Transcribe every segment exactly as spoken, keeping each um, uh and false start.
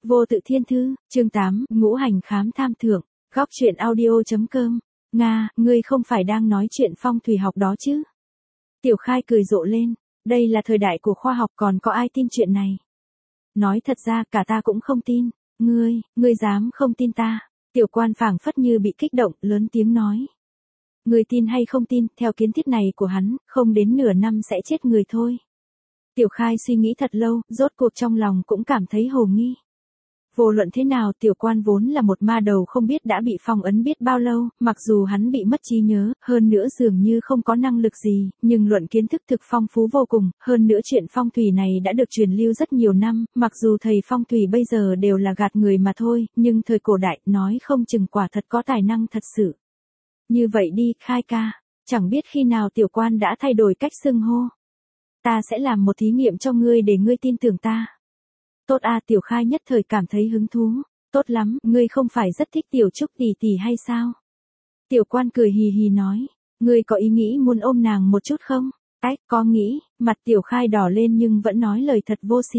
Vô tự thiên thư, chương tám, ngũ hành khám tham thượng, góc truyện audio.com. Nga, ngươi không phải đang nói chuyện phong thủy học đó chứ? Tiểu Khai cười rộ lên, đây là thời đại của khoa học còn có ai tin chuyện này? Nói thật ra cả ta cũng không tin, ngươi, ngươi dám không tin ta? Tiểu Quan phảng phất như bị kích động, lớn tiếng nói. Ngươi tin hay không tin, theo kiến thiết này của hắn, không đến nửa năm sẽ chết người thôi. Tiểu Khai suy nghĩ thật lâu, rốt cuộc trong lòng cũng cảm thấy hồ nghi. Vô luận thế nào Tiểu Quan vốn là một ma đầu không biết đã bị phong ấn biết bao lâu, mặc dù hắn bị mất trí nhớ, hơn nữa dường như không có năng lực gì, nhưng luận kiến thức thực phong phú vô cùng, hơn nữa chuyện phong thủy này đã được truyền lưu rất nhiều năm, mặc dù thầy phong thủy bây giờ đều là gạt người mà thôi, nhưng thời cổ đại nói không chừng quả thật có tài năng thật sự. Như vậy đi, Khai ca, chẳng biết khi nào Tiểu Quan đã thay đổi cách xưng hô. Ta sẽ làm một thí nghiệm cho ngươi để ngươi tin tưởng ta. Tốt a, Tiểu Khai nhất thời cảm thấy hứng thú. Tốt lắm, ngươi không phải rất thích Tiểu Trúc tỷ tỷ hay sao? Tiểu Quan cười hì hì nói, ngươi có ý nghĩ muốn ôm nàng một chút không? Ách, có nghĩ, mặt Tiểu Khai đỏ lên nhưng vẫn nói lời thật vô sỉ.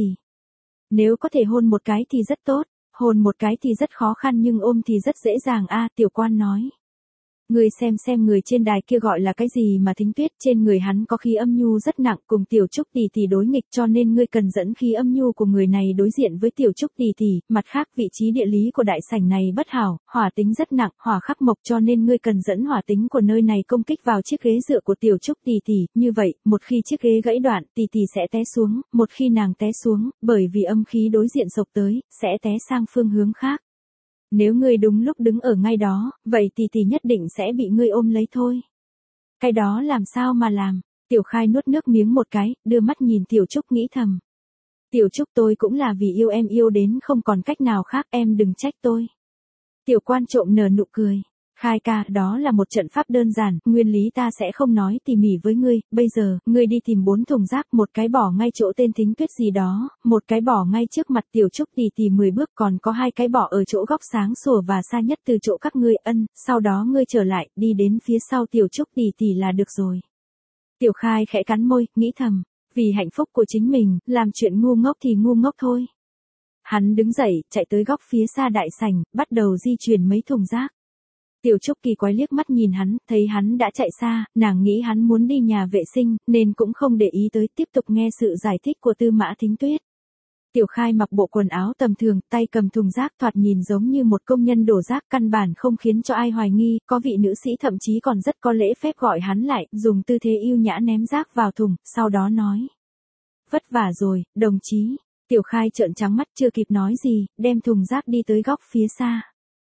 Nếu có thể hôn một cái thì rất tốt, hôn một cái thì rất khó khăn nhưng ôm thì rất dễ dàng a, Tiểu Quan nói. Ngươi xem xem người trên đài kia gọi là cái gì mà Thính Tuyết, trên người hắn có khí âm nhu rất nặng, cùng Tiểu Trúc tỷ tỷ đối nghịch, cho nên ngươi cần dẫn khí âm nhu của người này đối diện với Tiểu Trúc tỷ tỷ. Mặt khác, vị trí địa lý của đại sảnh này bất hảo, hỏa tính rất nặng, hỏa khắc mộc, cho nên ngươi cần dẫn hỏa tính của nơi này công kích vào chiếc ghế dựa của Tiểu Trúc tỷ tỷ. Như vậy, một khi chiếc ghế gãy đoạn, tỷ tỷ sẽ té xuống, một khi nàng té xuống, bởi vì âm khí đối diện sộc tới, sẽ té sang phương hướng khác. Nếu ngươi đúng lúc đứng ở ngay đó, vậy tỷ tỷ nhất định sẽ bị ngươi ôm lấy thôi. Cái đó làm sao mà làm? Tiểu Khai nuốt nước miếng một cái, đưa mắt nhìn Tiểu Trúc nghĩ thầm. Tiểu Trúc, tôi cũng là vì yêu em yêu đến không còn cách nào khác, em đừng trách tôi. Tiểu Quan trộm nở nụ cười. Khai ca, đó là một trận pháp đơn giản, nguyên lý ta sẽ không nói tỉ mỉ với ngươi, bây giờ, ngươi đi tìm bốn thùng rác, một cái bỏ ngay chỗ tên Thính Tuyết gì đó, một cái bỏ ngay trước mặt Tiểu Trúc tỷ tỷ mười bước, còn có hai cái bỏ ở chỗ góc sáng sủa và xa nhất từ chỗ các ngươi ân, sau đó ngươi trở lại, đi đến phía sau Tiểu Trúc tỷ tỷ là được rồi. Tiểu Khai khẽ cắn môi, nghĩ thầm, vì hạnh phúc của chính mình, làm chuyện ngu ngốc thì ngu ngốc thôi. Hắn đứng dậy, chạy tới góc phía xa đại sảnh, bắt đầu di chuyển mấy thùng rác. Tiểu Trúc kỳ quái liếc mắt nhìn hắn, thấy hắn đã chạy xa, nàng nghĩ hắn muốn đi nhà vệ sinh, nên cũng không để ý tới, tiếp tục nghe sự giải thích của Tư Mã Thính Tuyết. Tiểu Khai mặc bộ quần áo tầm thường, tay cầm thùng rác thoạt nhìn giống như một công nhân đổ rác, căn bản không khiến cho ai hoài nghi, có vị nữ sĩ thậm chí còn rất có lễ phép gọi hắn lại, dùng tư thế yêu nhã ném rác vào thùng, sau đó nói. Vất vả rồi, đồng chí. Tiểu Khai trợn trắng mắt chưa kịp nói gì, đem thùng rác đi tới góc phía xa.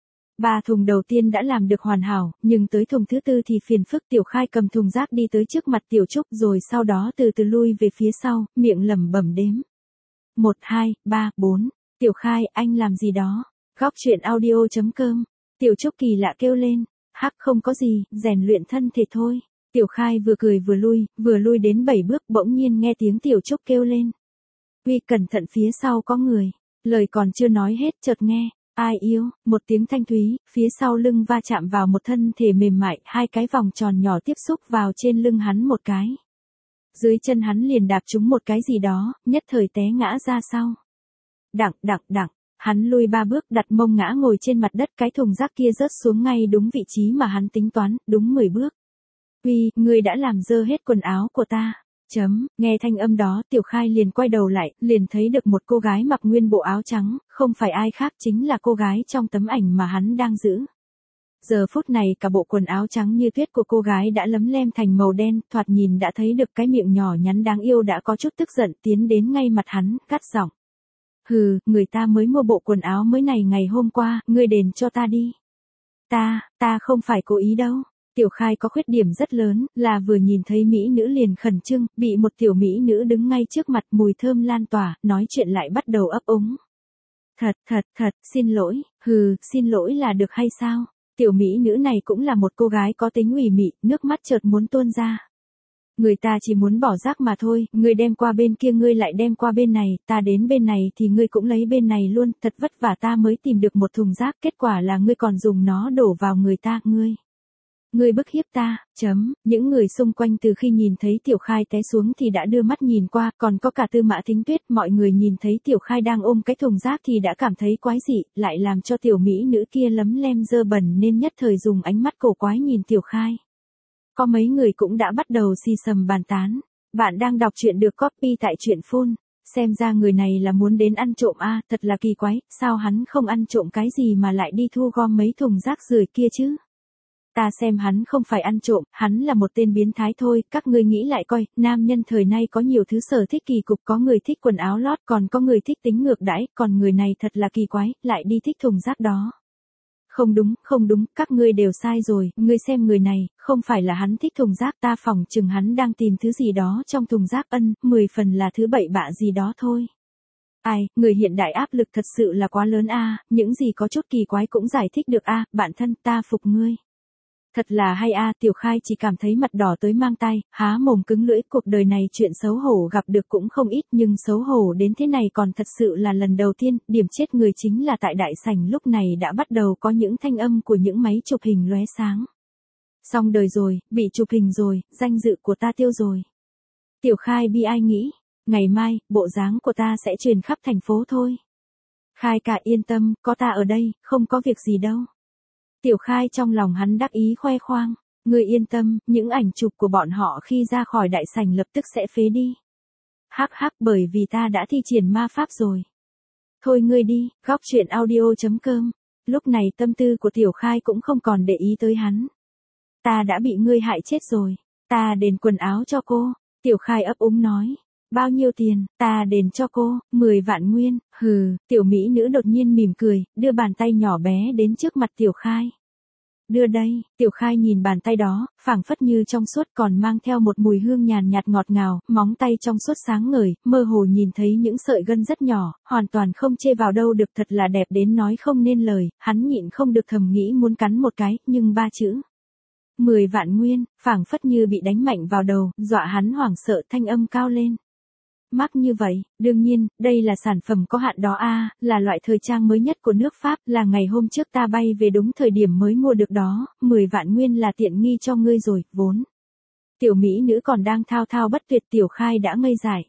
Ba thùng đầu tiên đã làm được hoàn hảo, nhưng tới thùng thứ tư thì phiền phức. Tiểu Khai cầm thùng rác đi tới trước mặt Tiểu Trúc rồi sau đó từ từ lui về phía sau, miệng lẩm bẩm đếm. Một, hai, ba, bốn. Tiểu Khai, anh làm gì đó? Góc truyện audio.com. Tiểu Trúc kỳ lạ kêu lên. Hắc, không có gì, rèn luyện thân thể thôi. Tiểu Khai vừa cười vừa lui, vừa lui đến bảy bước bỗng nhiên nghe tiếng Tiểu Trúc kêu lên. Uy, cẩn thận phía sau có người. Lời còn chưa nói hết chợt nghe. Ai yêu, một tiếng thanh thúy, phía sau lưng va chạm vào một thân thể mềm mại, hai cái vòng tròn nhỏ tiếp xúc vào trên lưng hắn một cái. Dưới chân hắn liền đạp trúng một cái gì đó, nhất thời té ngã ra sau. Đặng, đặng, đặng, hắn lui ba bước đặt mông ngã ngồi trên mặt đất, cái thùng rác kia rớt xuống ngay đúng vị trí mà hắn tính toán, đúng mười bước. Uy, ngươi đã làm dơ hết quần áo của ta. Chấm, nghe thanh âm đó Tiểu Khai liền quay đầu lại, liền thấy được một cô gái mặc nguyên bộ áo trắng, không phải ai khác chính là cô gái trong tấm ảnh mà hắn đang giữ. Giờ phút này cả bộ quần áo trắng như tuyết của cô gái đã lấm lem thành màu đen, thoạt nhìn đã thấy được cái miệng nhỏ nhắn đáng yêu đã có chút tức giận tiến đến ngay mặt hắn, cắt giọng. Hừ, người ta mới mua bộ quần áo mới này ngày hôm qua, ngươi đền cho ta đi. Ta, ta không phải cố ý đâu. Tiểu Khai có khuyết điểm rất lớn, là vừa nhìn thấy mỹ nữ liền khẩn trương, bị một tiểu mỹ nữ đứng ngay trước mặt mùi thơm lan tỏa, nói chuyện lại bắt đầu ấp úng. Thật, thật, thật, xin lỗi, hừ, xin lỗi là được hay sao? Tiểu mỹ nữ này cũng là một cô gái có tính ủy mị, nước mắt chợt muốn tuôn ra. Người ta chỉ muốn bỏ rác mà thôi, ngươi đem qua bên kia ngươi lại đem qua bên này, ta đến bên này thì ngươi cũng lấy bên này luôn, thật vất vả ta mới tìm được một thùng rác, kết quả là ngươi còn dùng nó đổ vào người ta, ngươi. Ngươi bức hiếp ta, chấm, những người xung quanh từ khi nhìn thấy Tiểu Khai té xuống thì đã đưa mắt nhìn qua, còn có cả Tư Mã Thính Tuyết, mọi người nhìn thấy Tiểu Khai đang ôm cái thùng rác thì đã cảm thấy quái dị, lại làm cho tiểu mỹ nữ kia lấm lem dơ bẩn nên nhất thời dùng ánh mắt cổ quái nhìn Tiểu Khai. Có mấy người cũng đã bắt đầu xì xầm bàn tán. Bạn đang đọc truyện được copy tại truyện phone. Xem ra người này là muốn đến ăn trộm a, à, thật là kỳ quái, sao hắn không ăn trộm cái gì mà lại đi thu gom mấy thùng rác rưởi kia chứ? Ta xem hắn không phải ăn trộm, hắn là một tên biến thái thôi, các ngươi nghĩ lại coi, nam nhân thời nay có nhiều thứ sở thích kỳ cục, có người thích quần áo lót, còn có người thích tính ngược đãi, còn người này thật là kỳ quái, lại đi thích thùng rác đó. Không đúng, không đúng, các ngươi đều sai rồi, ngươi xem người này, không phải là hắn thích thùng rác, ta phỏng chừng hắn đang tìm thứ gì đó trong thùng rác, ân, mười phần là thứ bậy bạ gì đó thôi. Ai, người hiện đại áp lực thật sự là quá lớn a, những gì có chút kỳ quái cũng giải thích được a, bạn thân ta phục ngươi. Thật là hay a, Tiểu Khai chỉ cảm thấy mặt đỏ tới mang tay, há mồm cứng lưỡi, cuộc đời này chuyện xấu hổ gặp được cũng không ít nhưng xấu hổ đến thế này còn thật sự là lần đầu tiên, điểm chết người chính là tại đại sảnh lúc này đã bắt đầu có những thanh âm của những máy chụp hình lóe sáng. Xong đời rồi, bị chụp hình rồi, danh dự của ta tiêu rồi. Tiểu Khai bi ai nghĩ, ngày mai, bộ dáng của ta sẽ truyền khắp thành phố thôi. Khai cả yên tâm, có ta ở đây, không có việc gì đâu. Tiểu Khai trong lòng hắn đắc ý khoe khoang, ngươi yên tâm, những ảnh chụp của bọn họ khi ra khỏi đại sảnh lập tức sẽ phế đi. Hắc hắc, bởi vì ta đã thi triển ma pháp rồi. Thôi ngươi đi, góc truyện audio chấm com. Lúc này tâm tư của Tiểu Khai cũng không còn để ý tới hắn. Ta đã bị ngươi hại chết rồi, ta đền quần áo cho cô. Tiểu Khai ấp úng nói. Bao nhiêu tiền, ta đền cho cô, mười vạn nguyên, hừ, tiểu mỹ nữ đột nhiên mỉm cười, đưa bàn tay nhỏ bé đến trước mặt Tiểu Khai. Đưa đây, Tiểu Khai nhìn bàn tay đó, phảng phất như trong suốt còn mang theo một mùi hương nhàn nhạt ngọt ngào, móng tay trong suốt sáng ngời, mơ hồ nhìn thấy những sợi gân rất nhỏ, hoàn toàn không chê vào đâu được, thật là đẹp đến nói không nên lời, hắn nhịn không được thầm nghĩ muốn cắn một cái, nhưng ba chữ. Mười vạn nguyên, phảng phất như bị đánh mạnh vào đầu, dọa hắn hoảng sợ, thanh âm cao lên. Mắc như vậy, đương nhiên, đây là sản phẩm có hạn đó a, là loại thời trang mới nhất của nước Pháp, là ngày hôm trước ta bay về đúng thời điểm mới mua được đó, mười vạn nguyên là tiện nghi cho ngươi rồi, vốn. Tiểu mỹ nữ còn đang thao thao bất tuyệt, Tiểu Khai đã ngây dại.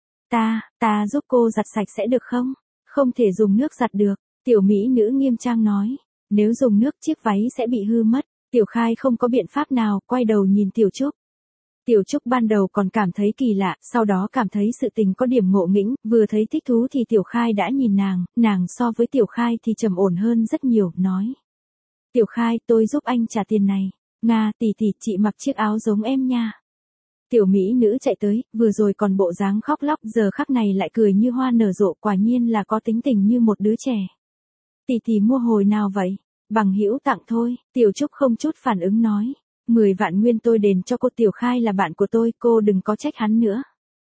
Ta, ta giúp cô giặt sạch sẽ được không? Không thể dùng nước giặt được, tiểu mỹ nữ nghiêm trang nói, nếu dùng nước chiếc váy sẽ bị hư mất. Tiểu Khai không có biện pháp nào, quay đầu nhìn Tiểu Trúc. Tiểu Trúc ban đầu còn cảm thấy kỳ lạ, sau đó cảm thấy sự tình có điểm ngộ nghĩnh, vừa thấy thích thú thì Tiểu Khai đã nhìn nàng, nàng so với Tiểu Khai thì trầm ổn hơn rất nhiều, nói. Tiểu Khai, tôi giúp anh trả tiền này. Nga, tỷ tỷ, chị mặc chiếc áo giống em nha. Tiểu mỹ nữ chạy tới, vừa rồi còn bộ dáng khóc lóc, giờ khắc này lại cười như hoa nở rộ, quả nhiên là có tính tình như một đứa trẻ. Tỷ tỷ mua hồi nào vậy? Bằng hữu tặng thôi, Tiểu Trúc không chút phản ứng nói. Mười vạn nguyên tôi đền cho cô. Tiểu Khai là bạn của tôi, cô đừng có trách hắn nữa.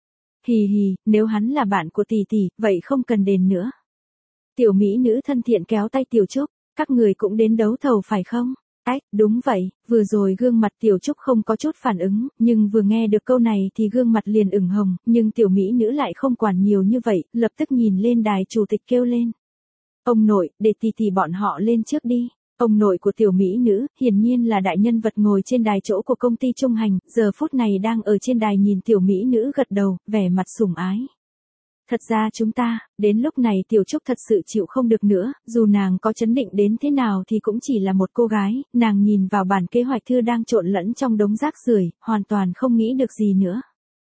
Hì hì, nếu hắn là bạn của tỷ tỷ, vậy không cần đền nữa. Tiểu mỹ nữ thân thiện kéo tay Tiểu Trúc, các người cũng đến đấu thầu phải không? Ách, đúng vậy, vừa rồi gương mặt Tiểu Trúc không có chút phản ứng, nhưng vừa nghe được câu này thì gương mặt liền ửng hồng, nhưng tiểu mỹ nữ lại không quản nhiều như vậy, lập tức nhìn lên đài chủ tịch kêu lên. Ông nội, để tỷ tỷ bọn họ lên trước đi. Ông nội của tiểu mỹ nữ, hiển nhiên là đại nhân vật ngồi trên đài chỗ của công ty Trung Hành, giờ phút này đang ở trên đài nhìn tiểu mỹ nữ gật đầu, vẻ mặt sủng ái. Thật ra chúng ta, đến lúc này Tiểu Trúc thật sự chịu không được nữa, dù nàng có chấn định đến thế nào thì cũng chỉ là một cô gái, nàng nhìn vào bản kế hoạch thư đang trộn lẫn trong đống rác rưởi, hoàn toàn không nghĩ được gì nữa.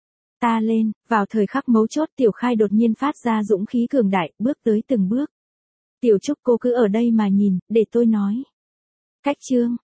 Ta lên, vào thời khắc mấu chốt Tiểu Khai đột nhiên phát ra dũng khí cường đại, bước tới từng bước. Tiểu Trúc cô cứ ở đây mà nhìn, để tôi nói. Cách chương,